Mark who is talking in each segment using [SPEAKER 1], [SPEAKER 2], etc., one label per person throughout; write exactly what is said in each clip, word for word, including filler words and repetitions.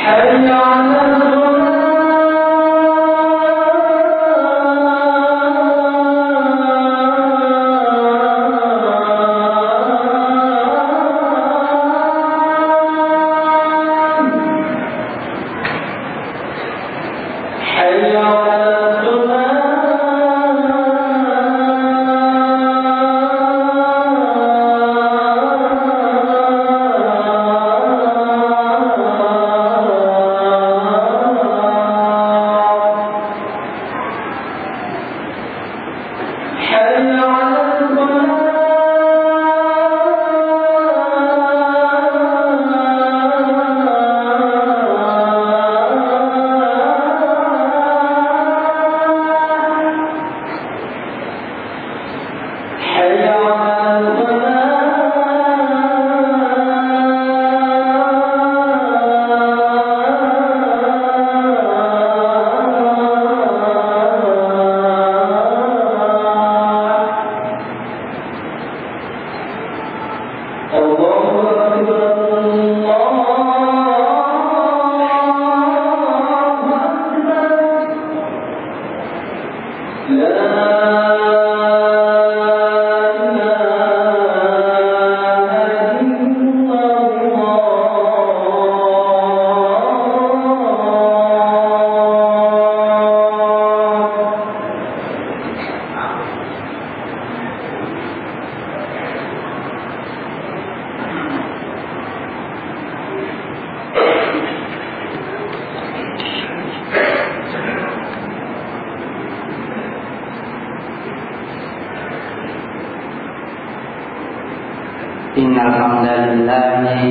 [SPEAKER 1] Innal hamdalillah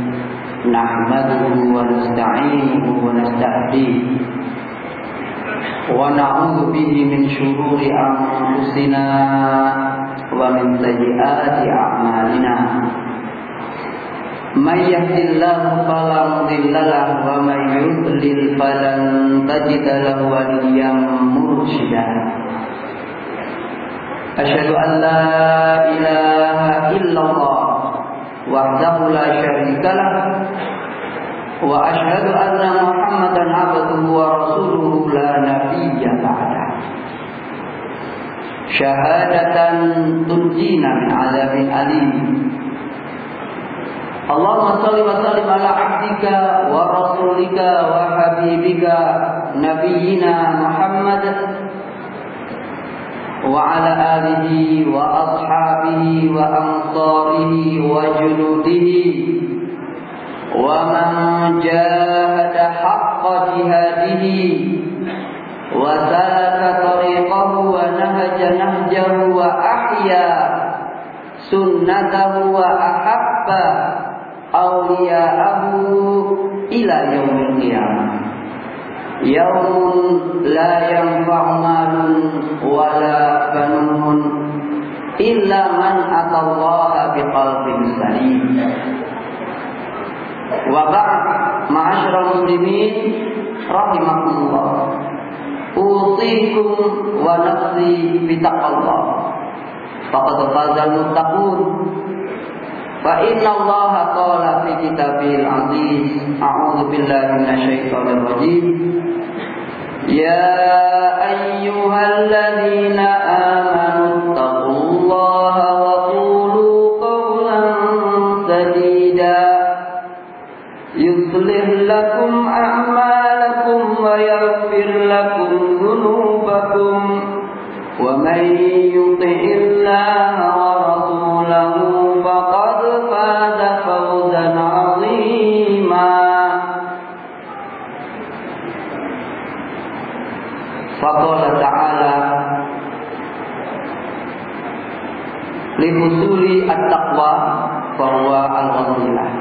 [SPEAKER 1] nahmaduhu wa nasta'inuhu wa nasta'dihi wa na'udzu bihi min shururi anfusina wa min sayyiati a'malina. May yahdihillahu fala mudilla lahu wa may yudlil falan tajida lahu waliyyan mursyida. Asyhadu an la ilaha illallah wahdahu la syarikalah wa asyhadu anna Muhammadan abduhu wa rasuluhu la nabiyya ba'da. Syahadatan tunjina min azabin alim. Allahumma shalli wa sallim ala abdika wa rasulika wa habibika nabiyyina Muhammad wa ala alihi wa ashabihi wa ansarihi wa junudihi wa man jahada haqqa jihadihi wa salaka tariqahu wa nahaja nahjahu wa ahya sunnatahu wa ahabba awliya'ahu ila yaumil qiyamah. Yaumun la yanfa'u malun wala banun illa man atallaha biqalbin salim. Wa ba'd, ma'asyiral muslimin rahimakumullah. Usikum wa nafsi bitaqwallah. Faqad fazal muttaqun. Fa inna Allaha qala fi kitabil aziz, a'udzu billahi minasyaitonir rajim. Ya ayyuhalladzina amanu taqullaha wa qulu qawlan sadida yuslih lakum a'malakum wa yaghfir lakum dhunubakum wa man yuti'illaha wa rasulahu faqad faza fawzan 'azima. Faqala ta'ala li husuli at-taqwa fa huwa al-ghadillah.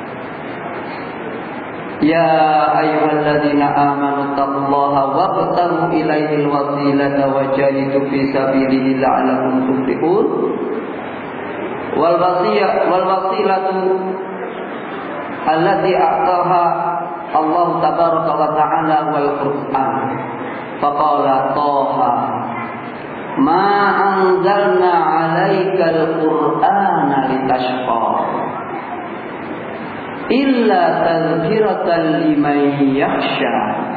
[SPEAKER 1] Ya ayyuhalladzina amanu taqullaha wabtaghu ilaihil wasilata wajahidu fi sabilihi la'allakum tuflihun. Wal wasiyah wal wasilatu allati a'taha Allah tabaraka wa ta'ala wal Qur'an. Faqala Taha ma anzalna 'alaikal Qur'ana litashqa illa tadhkiratan liman yakhsha.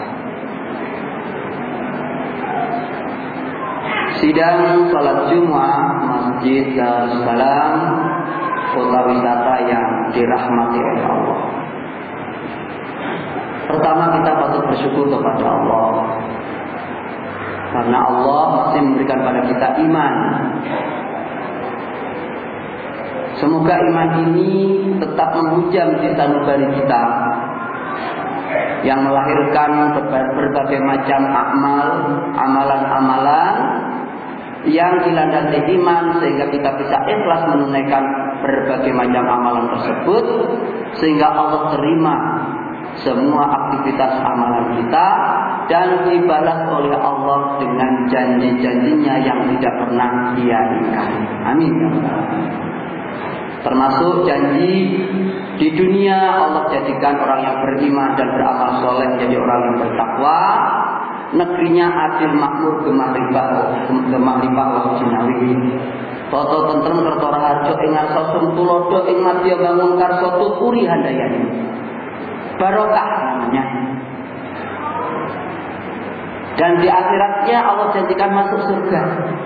[SPEAKER 1] Sidang salat Jumat Masjid Darussalam, kota wisata yang dirahmati oleh Allah. Pertama, kita patut bersyukur kepada Allah, karena Allah masih memberikan pada kita iman. Semoga iman ini tetap menghujam di sanubari kita, yang melahirkan berbagai macam amal, amalan-amalan yang dilandasi iman, sehingga kita bisa ikhlas menunaikan berbagai macam amalan tersebut, sehingga Allah terima semua aktivitas amalan kita dan dibalas oleh Allah dengan janji-janjinya yang tidak pernah Dia ingkari. Amin. Termasuk janji di dunia, Allah jadikan orang yang beriman dan beramal soleh menjadi orang yang bertakwa. Negerinya adil, makmur, gemah ribah, gemah ribah wa jinawi. Toto tentrem kertora harjo ing ngarsa tulodo ing madya bangun karso tuturi handayani. Barokah namanya. Dan di akhiratnya Allah janjikan masuk surga.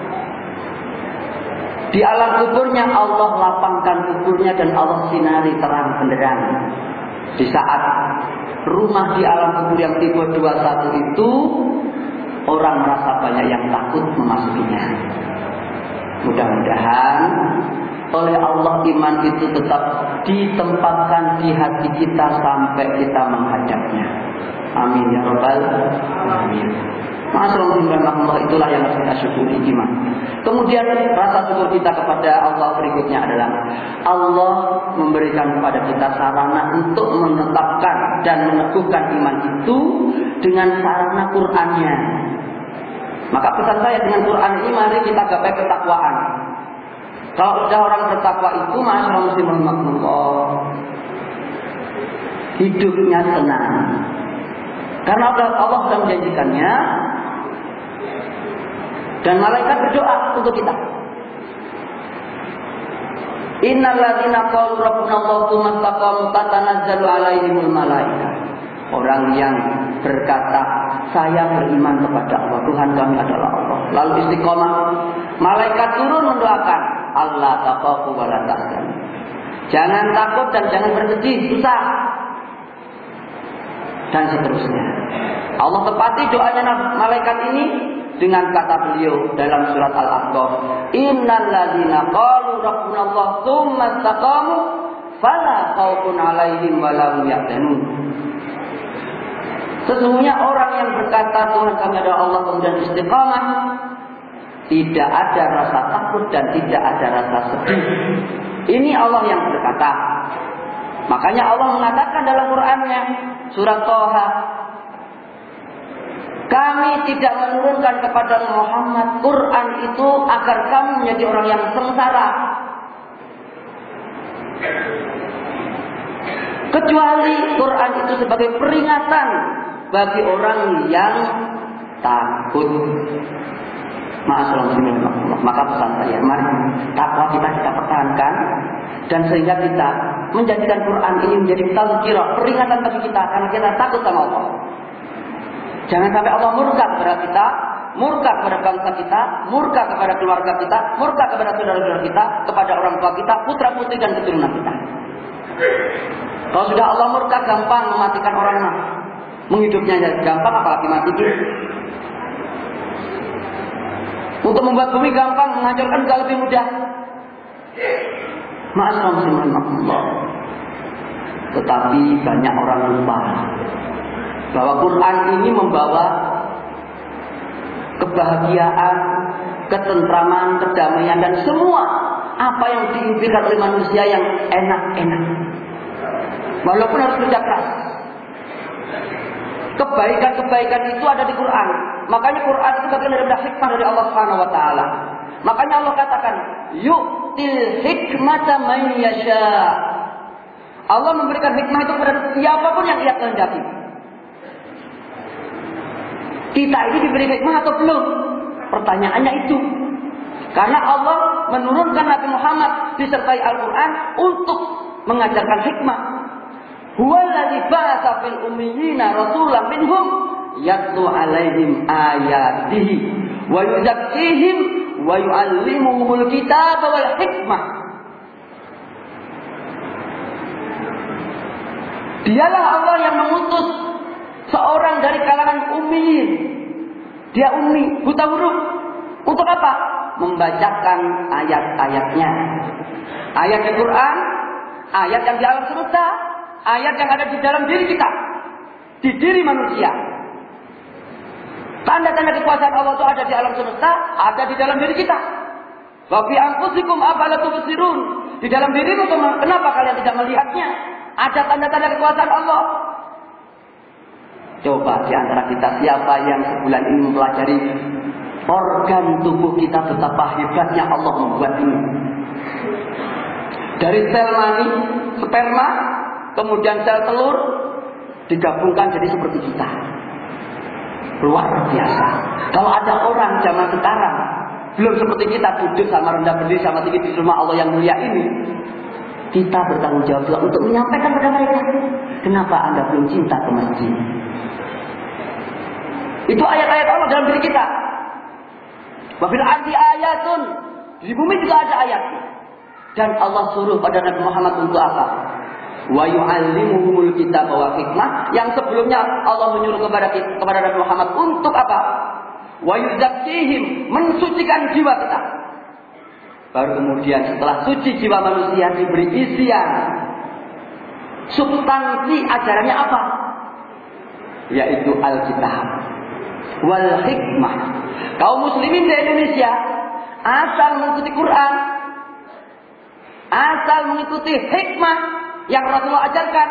[SPEAKER 1] Di alam kuburnya Allah lapangkan kuburnya dan Allah sinari terang benderang. Di saat rumah di alam kubur yang tipe dua puluh satu itu, orang merasa banyak yang takut memasukinya. Mudah-mudahan oleh Allah iman itu tetap ditempatkan di hati kita sampai kita menghadapnya. Amin ya rabbal alamin. Masyaallah, itulah yang harus kita syukuri, iman. Kemudian rasa syukur kita kepada Allah berikutnya adalah Allah memberikan kepada kita sarana untuk menetapkan dan meneguhkan iman itu dengan sarana Qur'annya. Maka pesan saya dengan Quran ini, mari kita gapai ketakwaan. Kalau sudah orang bertakwa itu, masyaallah muslimin, hidupnya tenang. Karena Allah sudah menjanjikannya. Dan malaikat berdoa untuk kita. Innal ladzina qalu rabbuna Allahu tsumma istaqamu tatanazzalu 'alaihimul malaikah. Orang yang berkata, saya beriman kepada Allah, Tuhan kami adalah Allah, lalu istiqomah, malaikat turun mendoakan, Allah taqafu wa la tahzanu. Jangan takut dan jangan bersedih, susah. Dan seterusnya. Allah tepati doanya malaikat ini dengan kata beliau dalam surat Al-Ahqaf, innal ladzina qalu rabbuna Allah tsumma istaqamu fala khaufun 'alaihim wa la hum yahzanun. Sesungguhnya orang yang berkata Tuhan kami adalah Allah kemudian istiqamah, tidak ada rasa takut dan tidak ada rasa sedih. Ini Allah yang berkata. Makanya Allah mengatakan dalam Qur'annya, surat Thaha, kami tidak menurunkan kepada Muhammad Quran itu agar kamu menjadi orang yang sengsara, kecuali Quran itu sebagai peringatan bagi orang yang takut. Masyaallah, maka pesan saya, mari takwa kita kita pertahankan, dan sehingga kita menjadikan Quran ini menjadi tazkirah, peringatan bagi kita karena kita takut sama Allah. Jangan sampai Allah murka kepada kita, murka kepada bangsa kita, murka kepada keluarga kita, murka kepada saudara-saudara kita, kepada orang tua kita, putra-putri dan keturunan kita. Kalau sudah Allah murka, gampang mematikan orang, menghidupnya gampang, apalagi mati dia. Untuk membuat bumi gampang, menghancurkan juga lebih mudah. Masyaallah. Tetapi banyak orang lupa bahwa Quran ini membawa kebahagiaan, ketentraman, kedamaian, dan semua apa yang diimpikan oleh manusia yang enak-enak. Walaupun harus kerja keras. Kebaikan-kebaikan itu ada di Quran. Makanya Quran itu bagian dari hikmah dari Allah Subhanahu wa taala. Makanya Allah katakan, yu'til hikmata man yasha. Allah memberikan hikmah itu kepada siapapun yang Ia kehendaki. Kita ini diberi hikmah atau belum? Pertanyaannya itu. Karena Allah menurunkan Nabi Muhammad disertai Al-Quran untuk mengajarkan hikmah. Huwallazi ba'atsa fil ummiyina rasulan minhum yatlu 'alaihim ayatihi wa yuzakkihim wa yu'allimuhumul kitaba wal hikmah. Dialah Allah yang mengutus seorang dari kalangan ummiyin. Dia ummi, buta huruf. Untuk apa? Membacakan ayat-ayatnya. Ayat Al-Quran, ayat yang di alam semesta, ayat yang ada di dalam diri kita, di diri manusia. Tanda-tanda kekuasaan Allah itu ada di alam semesta, ada di dalam diri kita. Wa fi anfusikum afala tubsirun. Di dalam dirimu, kenapa kalian tidak melihatnya? Ada tanda-tanda kekuasaan Allah. Coba di antara kita siapa yang sebulan ini mempelajari organ tubuh kita, betapa hebatnya Allah membuat ini. Dari sel mani, sperma, kemudian sel telur, digabungkan jadi seperti kita. Luar biasa. Kalau ada orang zaman sekarang belum seperti kita, duduk sama rendah berdiri sama tinggi di rumah Allah yang mulia ini, kita bertanggung jawab untuk menyampaikan kepada mereka, kenapa Anda belum cinta ke masjid? Itu ayat-ayat Allah dalam diri kita. Wa fil ardi ayatun. Di bumi juga ada ayat. Dan Allah suruh pada Nabi Muhammad untuk apa? Wa yu'allimuhumul kitaba wal hikmah. Yang sebelumnya Allah menyuruh kepada kepada Nabi Muhammad untuk apa? Wa yuzakkihim, mensucikan jiwa kita. Baru kemudian setelah suci jiwa manusia diberi isian. Substansi ajarannya apa? Yaitu Alkitab wal hikmah. Kaum muslimin di Indonesia asal mengikuti Quran, asal mengikuti hikmah yang Rasulullah ajarkan,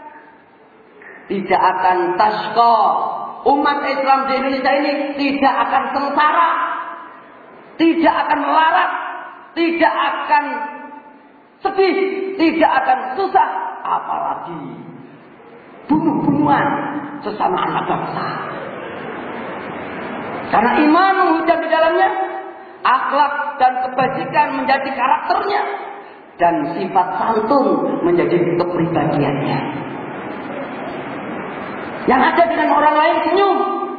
[SPEAKER 1] tidak akan tasqa. Umat Islam di Indonesia ini tidak akan sengsara, tidak akan melarat, tidak akan sedih, tidak akan susah, apalagi bunuh-bunuhan sesama anak bangsa. Karena iman menghujam di dalamnya, akhlak dan kebajikan menjadi karakternya, dan sifat santun menjadi kepribadiannya. Yang ada dengan orang lain senyum,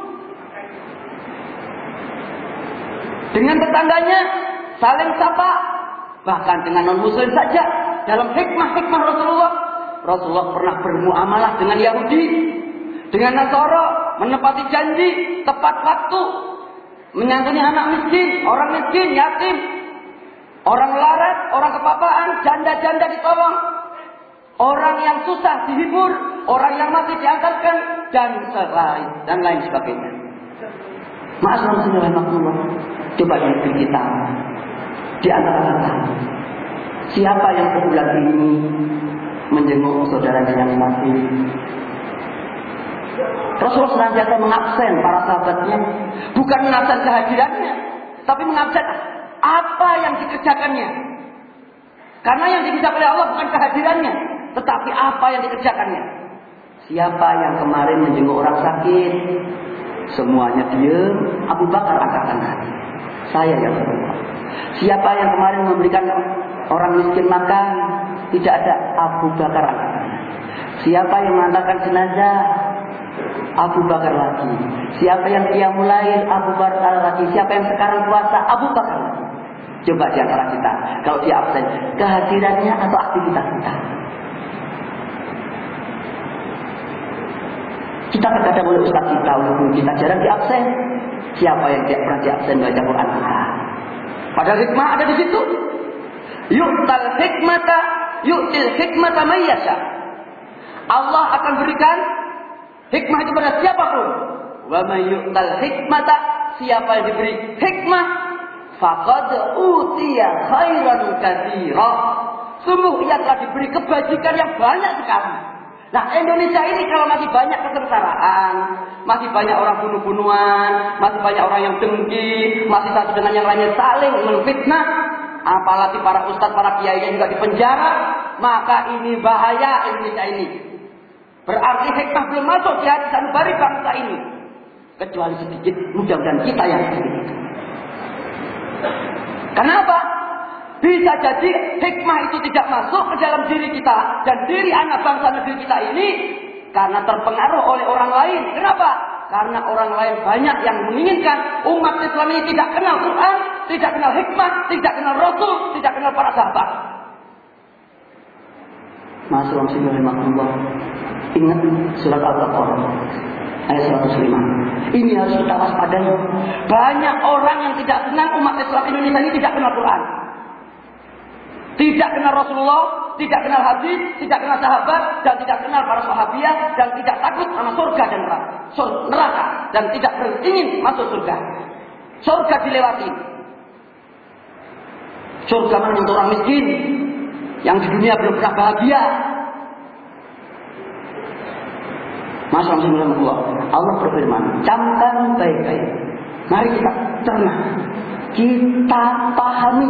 [SPEAKER 1] dengan tetangganya saling sapa, bahkan dengan non-muslim saja. Dalam hikmah-hikmah Rasulullah, Rasulullah pernah bermuamalah dengan Yahudi, dengan Nasara, menepati janji, tepat waktu, menyantuni anak miskin, orang miskin, yatim, orang melarat, orang kepapaan, janda-janda ditolong, orang yang susah dihibur, orang yang mati diantarkan, dan selain dan lain sebagainya. Ma'asyiral muslimin rahimakumullah. Coba diri kita di antara kita, siapa yang sebulan ini menjenguk saudaranya yang mati? Rasulullah senantiasa mengabsen para sahabatnya, bukan mengabsen kehadirannya, tapi mengabsen apa yang dikerjakannya. Karena yang dikerjakan oleh Allah bukan kehadirannya, tetapi apa yang dikerjakannya. Siapa yang kemarin menjenguk orang sakit? Semuanya diam. Abu Bakar angkat tangan. Saya yang berdoa. Siapa yang kemarin memberikan orang miskin makan? Tidak ada. Abu Bakar angkat tangan. Siapa yang mengantarkan jenazah? Abu Bakar lagi. Siapa yang qiyamul lail? Abu Bakar lagi. Siapa yang sekarang puasa? Abu Bakar lagi. Coba di antara kita, kalau dia absen, kehadirannya atau aktivitas kita? Kita terkadang oleh ustaz kita, oleh guru kita jarang diabsen. Siapa yang tidak pernah diabsen baca Quran kita? Padahal hikmah ada di situ. Yu'tal hikmata, yu'til hikmata may yasha. Allah akan berikan hikmah itu pada siapapun. Wa may yu'tal hikmata, siapa yang diberi hikmah, faqad utiya khairan katsira. Sungguh ia telah diberi kebajikan yang banyak sekali. Nah, Indonesia ini kalau masih banyak kesengsaraan, masih banyak orang bunuh-bunuhan, masih banyak orang yang dengki, masih satu dengan yang lainnya saling menfitnah, apalagi para ustadz, para kiai juga dipenjara, maka ini bahaya Indonesia ini. Berarti hikmah belum masuk di hati sanubari bangsa ini. Kecuali sedikit, mudah-mudahan kita yang sedikit. Kenapa? Bisa jadi hikmah itu tidak masuk ke dalam diri kita dan diri anak bangsa negeri kita ini karena terpengaruh oleh orang lain. Kenapa? Karena orang lain banyak yang menginginkan umat Islam ini tidak kenal Quran, tidak kenal hikmah, tidak kenal Rasul, tidak kenal para sahabat. Masyaallah, ingat surat Al-Baqarah ayat seratus lima. Ini harus kita waspadai. Banyak orang yang tidak senang umat Islam Indonesia ini tidak kenal Quran, tidak kenal Rasulullah, tidak kenal hadis, tidak kenal sahabat, dan tidak kenal para sahabiah, dan tidak takut sama surga dan neraka, dan tidak ingin masuk surga. Surga dilewati. Surga mana untuk orang miskin yang di dunia belum pernah bahagia. Masyaallah, Allah berfirman, camkan baik-baik. Mari kita cerna, kita pahami.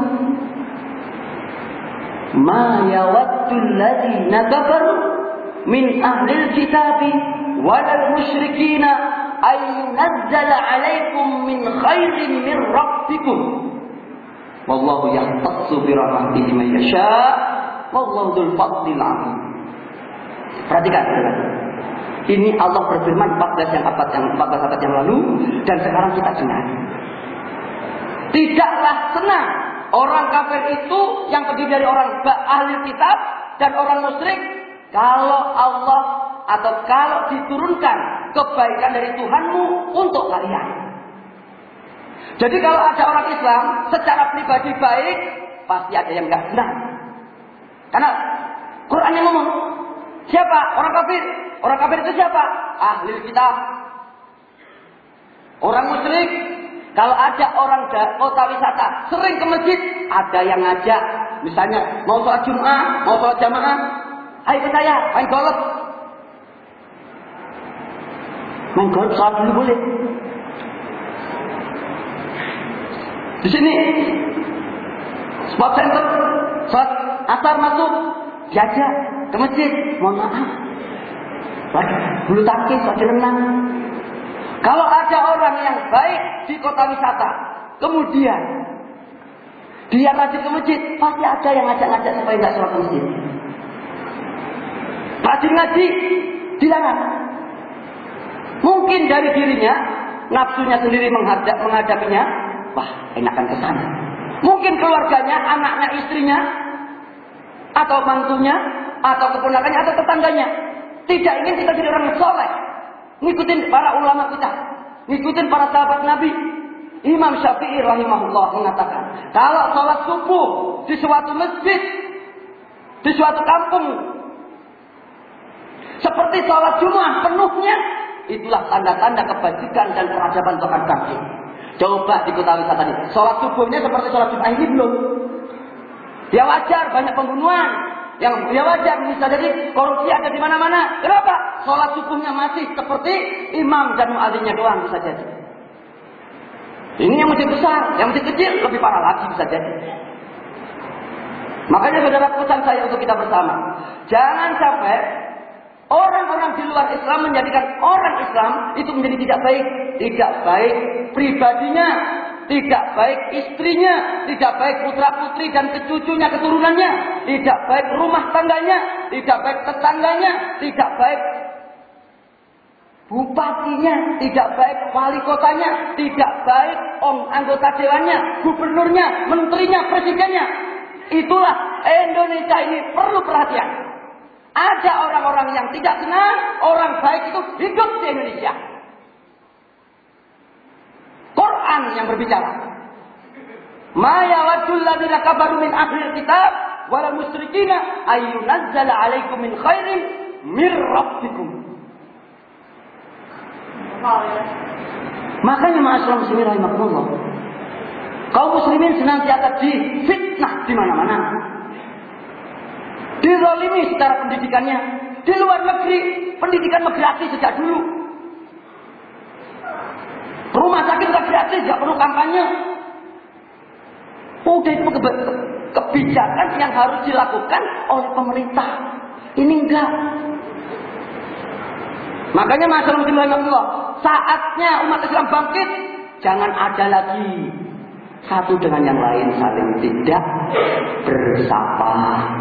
[SPEAKER 1] Ma yawaddu alladhina kafaru min ahlil kitabi wal musyrikin ay yunazzala 'alaikum min khairin min rabbikum wallahu yahtassu bi rahmatihi man yasha wallahu dzul fadlil 'azim. Perhatikan, ini Allah berfirman empat belas yang abad yang empat belas abad yang lalu dan sekarang kita dengar. Tidaklah senang orang kafir itu yang terdiri dari orang ahli kitab dan orang musyrik kalau Allah atau kalau diturunkan kebaikan dari Tuhanmu untuk kalian. Jadi kalau ada orang Islam secara pribadi baik, pasti ada yang enggak senang. Karena Quran yang ngomong, siapa? Orang kafir. Orang kafir itu siapa? Ahli kitab. Orang musyrik. Kalau ada orang kota wisata sering ke masjid, ada yang ngajak, misalnya mau sholat Jumat, mau sholat jamaah, ayo ke saya, main golf. Main golf sholat dulu boleh. Di sini sport center, sholat asar masuk, diajak ke masjid, mohon maaf, lagi bulu tangkis, lagi renang. Kalau ada orang yang baik di kota wisata, kemudian dia rajin ke masjid, pasti ada yang ngajak-ngajak supaya nggak sholat ke masjid. Rajin ngaji, dilarang. Mungkin dari dirinya, nafsunya sendiri menghadap, menghadapinya, wah enakan ke sana. Mungkin keluarganya, anaknya, istrinya, atau mantunya, atau keponakannya, atau tetangganya tidak ingin kita jadi orang soleh. Ngikutin para ulama kita, ngikutin para sahabat Nabi. Imam Syafi'i rahimahullah mengatakan, kalau sholat subuh di suatu masjid, di suatu kampung, seperti sholat Jumat penuhnya, itulah tanda-tanda kebajikan dan peradaban Tuhan kaki. Coba di kota wisata ini, sholat subuhnya seperti sholat Jumat ini belum. Ya wajar banyak pembunuhan. Yang ya wajar bisa jadi korupsi ada di mana-mana. Kenapa? Sholat subuhnya masih seperti imam dan muadzinnya doang bisa jadi. Ini yang masjid besar, yang masjid kecil lebih parah lagi bisa jadi. Makanya saudara, pesan saya untuk kita bersama, jangan sampai orang-orang di luar Islam menjadikan orang Islam itu menjadi tidak baik, tidak baik pribadinya, tidak baik istrinya, tidak baik putra-putri dan kecucunya, keturunannya, tidak baik rumah tangganya, tidak baik tetangganya, tidak baik bupatinya, tidak baik wali kotanya, tidak baik om anggota dewannya, gubernurnya, menterinya, presidennya. Itulah Indonesia ini perlu perhatian. Ada orang-orang yang tidak senang orang baik itu hidup di Indonesia. Quran yang berbicara. Ma yawaddul ladzina kafaru min ahlil kitab wal musyrikina ayyunazzala 'alaikum min khairin mir rabbikum. Makanya ma'asyiral muslimin rahimakumullah, kaum muslimin senantiasa difitnah di mana-mana. Dizalimi secara pendidikannya. Di luar negeri pendidikan gratis sejak dulu. Rumah sakit tak gratis, tidak perlu kampanye. Udah itu kebijakan yang harus dilakukan oleh pemerintah. Ini enggak. Makanya masyarakat Allah, saatnya umat Islam bangkit. Jangan ada lagi Satu dengan yang lain saling tidak bersapa.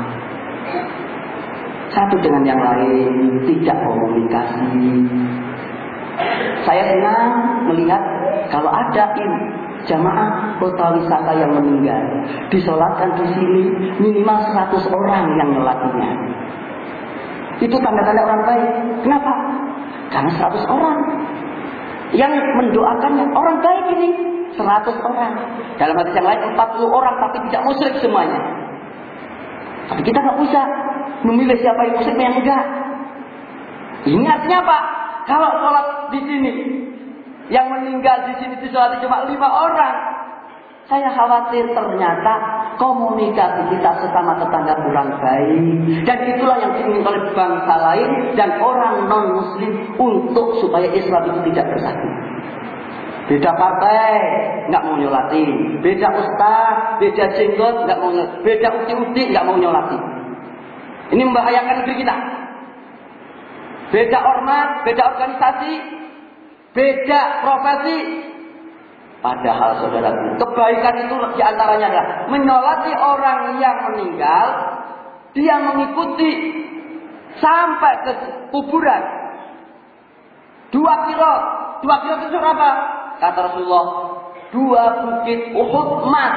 [SPEAKER 1] Satu dengan yang lain tidak komunikasi. Saya senang melihat kalau ada ini jamaah kota wisata yang meninggal, disolatkan di sini minimal seratus orang yang ngelatinya. Itu tanda-tanda orang baik. Kenapa? Karena seratus orang yang mendoakannya orang baik ini seratus orang. Dalam hadis yang lain empat puluh orang tapi tidak musyrik semuanya. Tapi kita nggak bisa memilih siapa yang musyrik yang enggak. Ini artinya apa? Kalau sholat di sini yang meninggal di sini disolati cuma lima orang, saya khawatir ternyata komunikasi kita sesama tetangga kurang baik. Dan itulah yang diinginkan oleh bangsa lain dan orang non-muslim untuk supaya Islam itu tidak bersatu. Beda partai, nggak mau nyolatin. Beda ustaz, beda jenggot, nggak mau nyolatin. Beda uti-uti, nggak mau nyolatin. Ini membahayakan negeri kita. Beda ormas, beda organisasi, beda profesi. Padahal saudara, kebaikan itu diantaranya adalah menyolati orang yang meninggal, dia mengikuti sampai ke kuburan. Dua kilo, dua kilo itu berapa? Kata Rasulullah, dua bukit Uhud emas.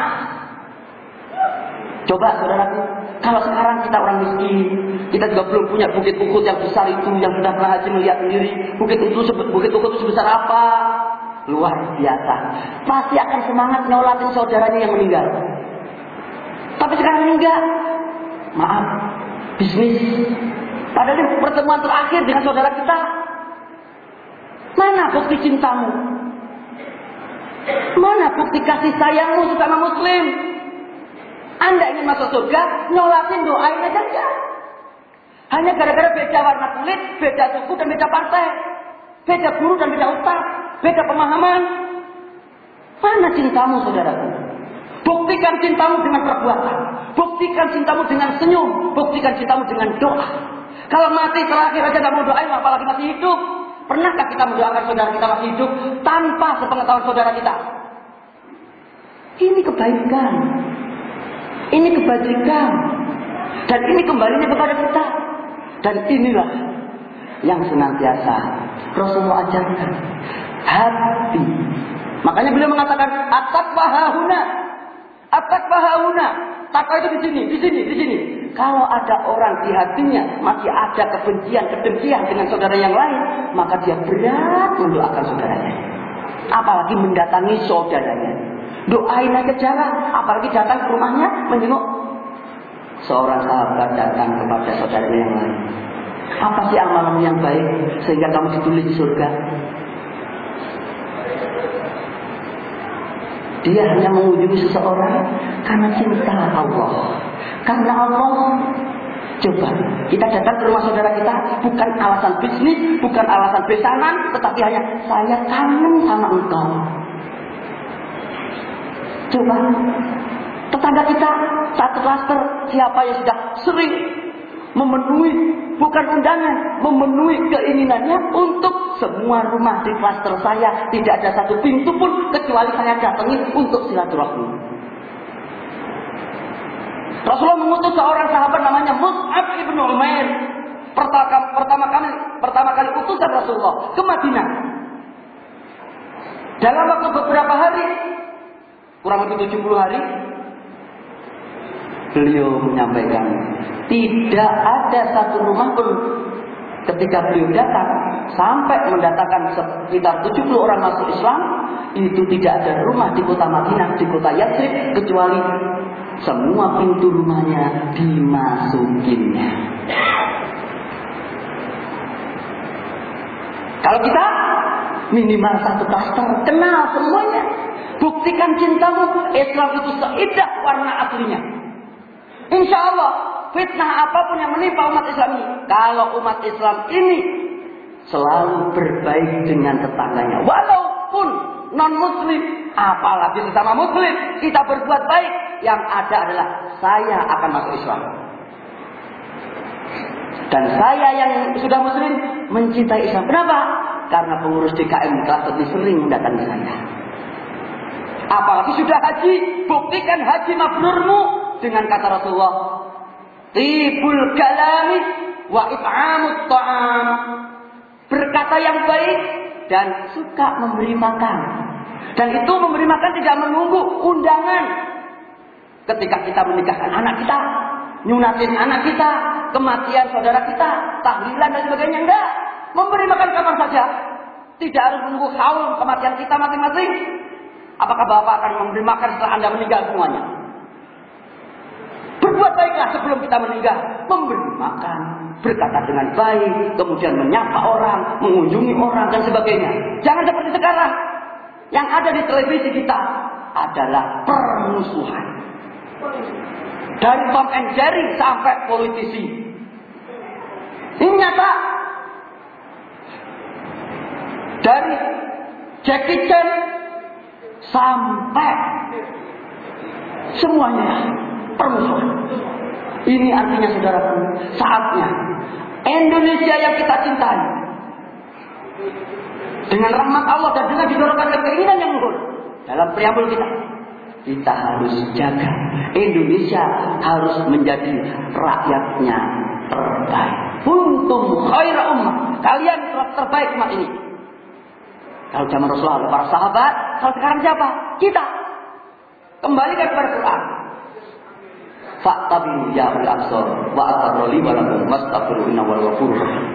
[SPEAKER 1] Coba saudaraku, kalau sekarang kita orang miskin, kita juga belum punya bukit Uhud yang besar itu, yang sudah pernah haji melihat sendiri. Bukit itu, bukit Uhud itu sebesar apa? Luar biasa. Pasti akan semangat nyolatin saudaranya yang meninggal. Tapi sekarang enggak. Maaf, bisnis. Padahal ini pertemuan terakhir dengan saudara kita. Mana bukti cintamu? Mana bukti kasih sayangmu sesama muslim? Anda ingin masuk surga, nyolatin doain aja enggak. Hanya gara-gara beda warna kulit, beda suku dan beda partai, beda guru dan beda ustaz, beda pemahaman. Mana cintamu saudaraku? Buktikan cintamu dengan perbuatan, buktikan cintamu dengan senyum, buktikan cintamu dengan doa. Kalau mati terakhir aja nggak mau doain, apalagi masih hidup. Pernahkah kita mendoakan saudara kita masih hidup tanpa sepengetahuan saudara kita? Ini kebaikan, ini kebajikan, dan ini kembalinya kepada kita. Dan inilah yang senantiasa Rasulullah ajarkan, hati. Makanya beliau mengatakan at-taqwa hahuna, at-taqwa hahuna. Takwa itu di sini, di sini, di sini. Kalau ada orang di hatinya masih ada kebencian, kedengkian dengan saudara yang lain, maka dia berat mendoakan saudaranya. Apalagi mendatangi saudaranya. Doain aja jarang, apalagi datang ke rumahnya menjenguk. Seorang sahabat datang kepada saudaranya yang lain. Apa sih amalan yang baik sehingga kamu ditulis di surga? Dia hanya mengunjungi seseorang karena cinta Allah. Karena Allah. Coba, kita datang ke rumah saudara kita bukan alasan bisnis, bukan alasan besanan, tetapi hanya saya kangen sama engkau. Coba, tetangga kita satu klaster, siapa yang sudah sering memenuhi, bukan undangan, memenuhi keinginannya untuk semua rumah di klaster saya tidak ada satu pintu pun kecuali saya datangi untuk silaturahmi. Rasulullah mengutus seorang sahabat namanya Mus'ab ibn Umair. Pertama, pertama kali pertama kali utusan Rasulullah ke Madinah. Dalam waktu beberapa hari, kurang lebih tujuh puluh hari, beliau menyampaikan tidak ada satu rumah pun ketika beliau datang sampai mendatangkan sekitar tujuh puluh orang masuk Islam, itu tidak ada rumah di kota Madinah, di kota Yathrib kecuali semua pintu rumahnya dimasukinnya. Kalau kita minimal satu klaster, kenal semuanya. Buktikan cintamu. Islam itu seindah warna aslinya. Insya Allah fitnah apapun yang menimpa umat Islam ini, kalau umat Islam ini selalu berbaik dengan tetangganya, walaupun non muslim, apalagi sesama muslim, kita berbuat baik, yang ada adalah saya akan masuk Islam. Dan saya yang sudah muslim mencintai Islam. Kenapa? Karena pengurus D K M di klaster ini sering mendatangi saya. Apalagi sudah haji, buktikan haji mabrurmu dengan kata Rasulullah, tibul kalami wa it'amut ta'am. Berkata yang baik dan suka memberi makan. Dan itu memberi makan tidak menunggu undangan. Ketika kita menikahkan anak kita, nyunatin anak kita, kematian saudara kita, tahlilan dan sebagainya, enggak. Memberi makan kapan saja. Tidak harus menunggu haul kematian kita masing-masing. Apakah Bapak akan memberi makan setelah Anda meninggal semuanya? Berbuat baiklah sebelum kita meninggal. Memberi makan, berkata dengan baik, kemudian menyapa orang, mengunjungi orang dan sebagainya. Jangan seperti sekarang. Yang ada di televisi kita adalah permusuhan. Dari Tom and Jerry sampai politisi. Ini nyata. Dari Jackie Chan sampai semuanya permusuhan. Ini artinya saudaraku, saatnya Indonesia yang kita cintai dengan rahmat Allah dan dengan didorongkan keinginan yang luhur dalam preambul kita, kita harus jaga Indonesia harus menjadi rakyatnya terbaik. Kuntum khaira ummah, kalian terbaik umat ini. Kalau zaman Rasulullah, para sahabat, kalau sekarang siapa? Kita. Kembalikan kepada Quran. Fa'tabiru ya ulil absar wa aqarru li wa lakum wastaghfiru innahu huwal ghafurur rahim.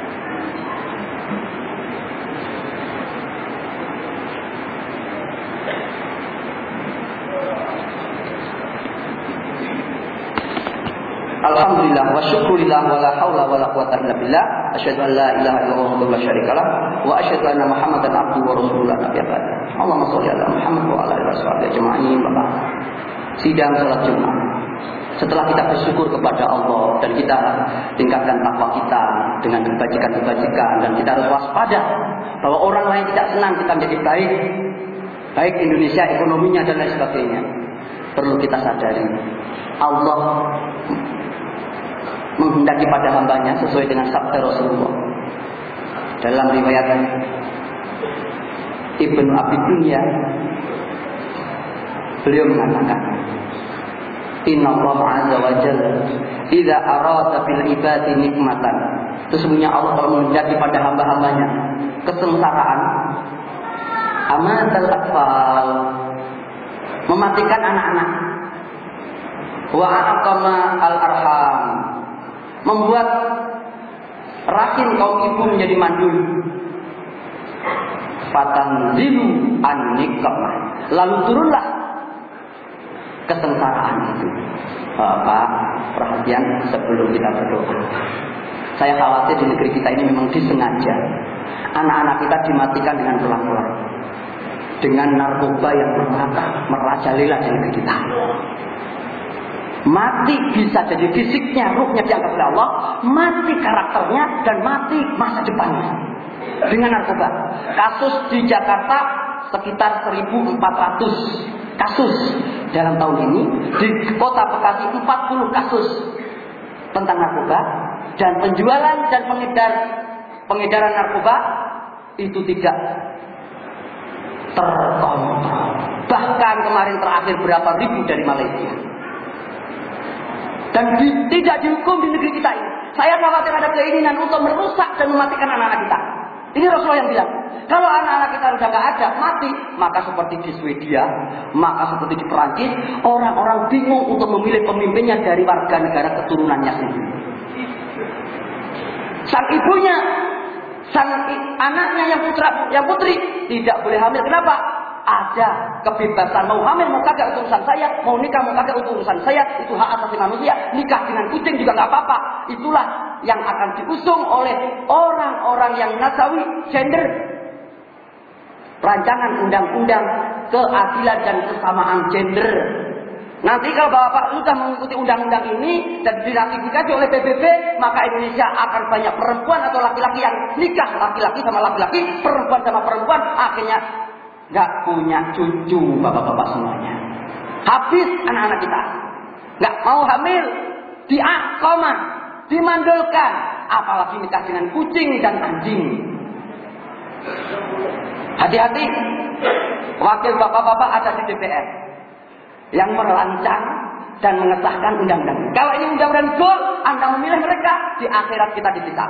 [SPEAKER 1] Alhamdulillah wa syukurillah wa la haula wa la quwwata illa billah. Asyhadu an la ilaha illallah wa la syarika lah wa asyhadu anna Muhammadan abduhu wa rasuluhu la nabiyya ba'da. Allahumma shalli ala Muhammad wa ala alihi wasallam ajma'in. Sidang salat Jumat. Setelah kita bersyukur kepada Allah dan kita tingkatkan takwa kita dengan kebajikan-kebajikan dan kita harus waspada bahwa orang lain tidak senang kita menjadi baik, baik Indonesia ekonominya dan lain sebagainya. Perlu kita sadari Allah menghendaki pada hambanya sesuai dengan sabda Rasulullah dalam riwayat Ibnu Abi Dunya. Beliau mengatakan, Inna Allah azza wa jalla idza arada bil ibadi nikmatan. Sesungguhnya Allah kalau menghendaki pada hamba-hambanya kesengsaraan, amatal atfal, mematikan anak-anak, wa aqama al arham, membuat rahim kaum ibu menjadi mandul. Fatanzilu an-nikmah, lalu turunlah kesengsaraan itu. Bapak, perhatian sebelum kita berdoa. Saya khawatir di negeri kita ini memang disengaja anak-anak kita dimatikan dengan pelan-pelan, dengan narkoba yang merata merajalela di negeri kita. Mati bisa jadi fisiknya, ruhnya diangkat oleh Allah, mati karakternya dan mati masa depannya dengan narkoba. Kasus di Jakarta sekitar seribu empat ratus kasus dalam tahun ini, di kota Bekasi empat puluh kasus tentang narkoba, dan penjualan dan pengedar pengedaran narkoba itu tidak terkontrol. Bahkan kemarin terakhir berapa ribu dari Malaysia. Dan di, tidak dihukum di negeri kita ini. Saya khawatir ada keinginan untuk merusak dan mematikan anak-anak kita. Ini Rasulullah yang bilang, kalau anak-anak kita sudah tidak ada, mati, maka seperti di Swedia, maka seperti di Perancis, orang-orang bingung untuk memilih pemimpinnya dari warga negara keturunannya sendiri. Sang ibunya, sang anaknya yang putra, yang putri tidak boleh hamil. Kenapa? Ada kebebasan, mau hamil mau kagak itu urusan saya, mau nikah mau kagak itu urusan saya, itu hak asasi manusia. Nikah dengan kucing juga nggak apa-apa. Itulah yang akan diusung oleh orang-orang yang nasawi gender, rancangan undang-undang keadilan dan kesamaan gender. Nanti kalau Bapak sudah mengikuti undang-undang ini dan diratifikasi oleh P B B, maka Indonesia akan banyak perempuan atau laki-laki yang nikah laki-laki sama laki-laki, perempuan sama perempuan, akhirnya nggak punya cucu bapak-bapak semuanya. Habis anak-anak kita, nggak mau hamil, diakomah, dimandulkan, apalagi nikah dengan kucing dan anjing. Hati-hati, wakil bapak-bapak ada di D P R yang merancang dan mengesahkan undang-undang. Kalau ini undang-undang gol, Anda memilih mereka, di akhirat kita dipisah.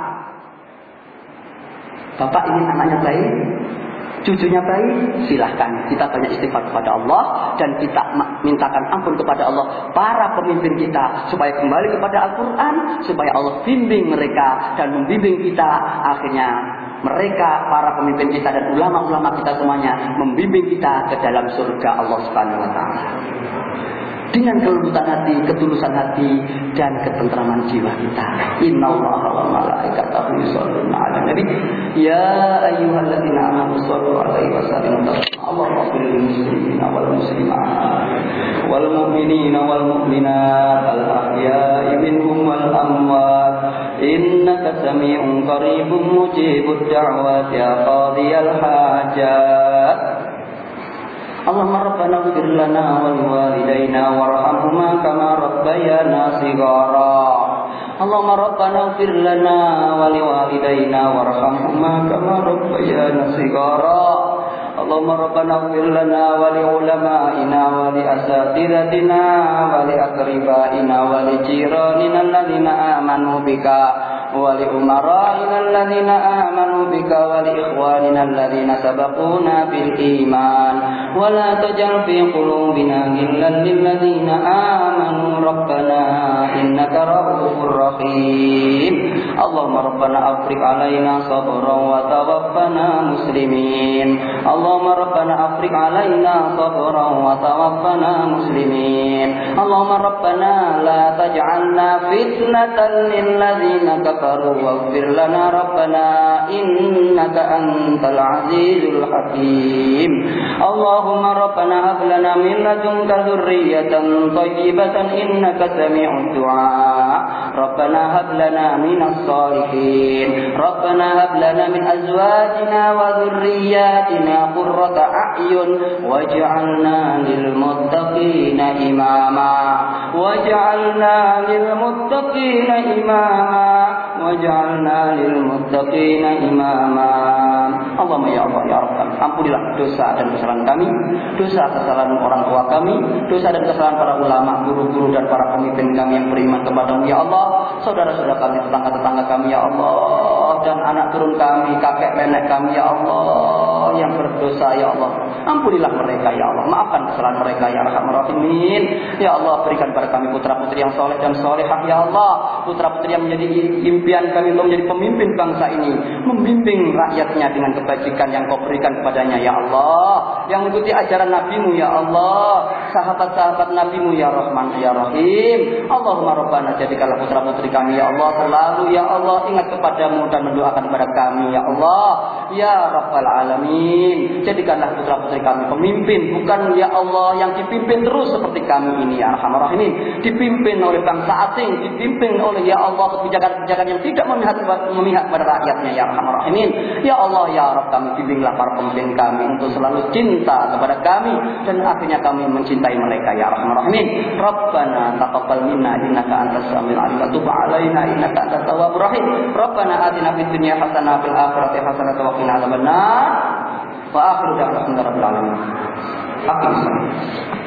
[SPEAKER 1] Bapak ingin anaknya baik, cucunya baik, silahkan. Kita banyak istighfar kepada Allah dan kita mintakan ampun kepada Allah para pemimpin kita supaya kembali kepada Al-Quran, supaya Allah bimbing mereka dan membimbing kita. Akhirnya mereka, para pemimpin kita dan ulama-ulama kita semuanya membimbing kita ke dalam surga Allah Subhanahu wa taala. Dengan kelembutan hati, ketulusan hati, dan ketentraman jiwa kita. Innallaha wa malaikatahu yusholluna 'alan nabi. Ya ayyuhalladzina amanu shollu 'alaihi wa sallimu taslima. Allahumma ighfir lil muslimina wal muslimat wal mu'minina wal mu'minat al ahya'i minhum wal amwat. Innaka sami'un qaribun mujibud da'wati ya qadiyal hajat. Allahumma rabbana ighfir lana wa liwalidayna warhamhuma kama rabbayana shighara. Allahumma rabbana ighfir lana wa liwalidayna warhamhuma kama rabbayana shighara. Allahumma rabbana ighfir lana wa liulama'ina wa liasatidatina wa liaqribaina wa lijiranina alladhina amanu bika ولأمرائنا الذين آمنوا بك ولإخواننا الذين سبقونا بالإيمان ولا تجعل في قلوبنا غلا للذين آمنوا ربنا إنك رؤوف رحيم اللهم ربنا أفرغ علينا صبرا وتوفنا مسلمين اللهم ربنا أفرغ علينا صبرا وتوفنا مسلمين اللهم ربنا لا تجعلنا فتنة للذين كفروا واغفر لنا ربنا إنك أنت العزيز الحكيم اللهم ربنا هب لنا من لدنك ذرية طيبة إنك سميع الدعاء ربنا هب لنا من الصالحين ربنا هب لنا من أزواجنا وذرياتنا قرة أعين واجعلنا للمتقين إماما واجعلنا للمتقين إماما waj'alna lil muttaqina imama. Allahumma ya Allah ya Rabb, ampunilah dosa dan kesalahan kami, dosa kesalahan orang tua kami, dosa dan kesalahan para ulama, guru-guru dan para pemimpin kami yang beriman kepadamu ya Allah, saudara-saudara kami, tetangga-tetangga kami ya Allah, dan anak turun kami, kakek nenek kami ya Allah yang berdosa ya Allah. Ampunilah mereka ya Allah, maafkan kesalahan mereka ya Arhamar Rahimin. Ya Allah, berikan kepada kami putra-putri yang soleh dan solehah ya Allah, putra-putri yang menjadi impian kami untuk menjadi pemimpin bangsa ini, membimbing rakyatnya dengan kebajikan yang kau berikan kepadanya ya Allah, yang mengikuti ajaran Nabi-Mu ya Allah, sahabat-sahabat Nabi-Mu ya Rahman ya Rahim. Allahumma Rabbana, jadikanlah putra-putri kami ya Allah selalu ya Allah ingat kepadamu dan mendoakan kepada kami ya Allah ya Rabbal Alamin. Jadikanlah putra-putri kami pemimpin, bukan ya Allah yang dipimpin terus seperti kami ini ya Arhamar Rahimin, dipimpin oleh bangsa asing, dipimpin oleh ya Allah kebijakan-kebijakan yang tidak memihak memihak pada rakyatnya ya Arhamar Rahimin. Ya Allah ya Rabb, kami bimbinglah para pemimpin kami untuk selalu cinta kepada kami dan akhirnya kami mencintai mereka ya Arhamar Rahimin. Rabbana taqabbal minna innaka antas samiul alim wa tub alaina innaka antat tawwabur rahim. Rabbana atina fid dunya hasanah wa fil akhirati hasanah wa qina adzabannar. Wa akhiru da'wana rabbil alamin. Aqim.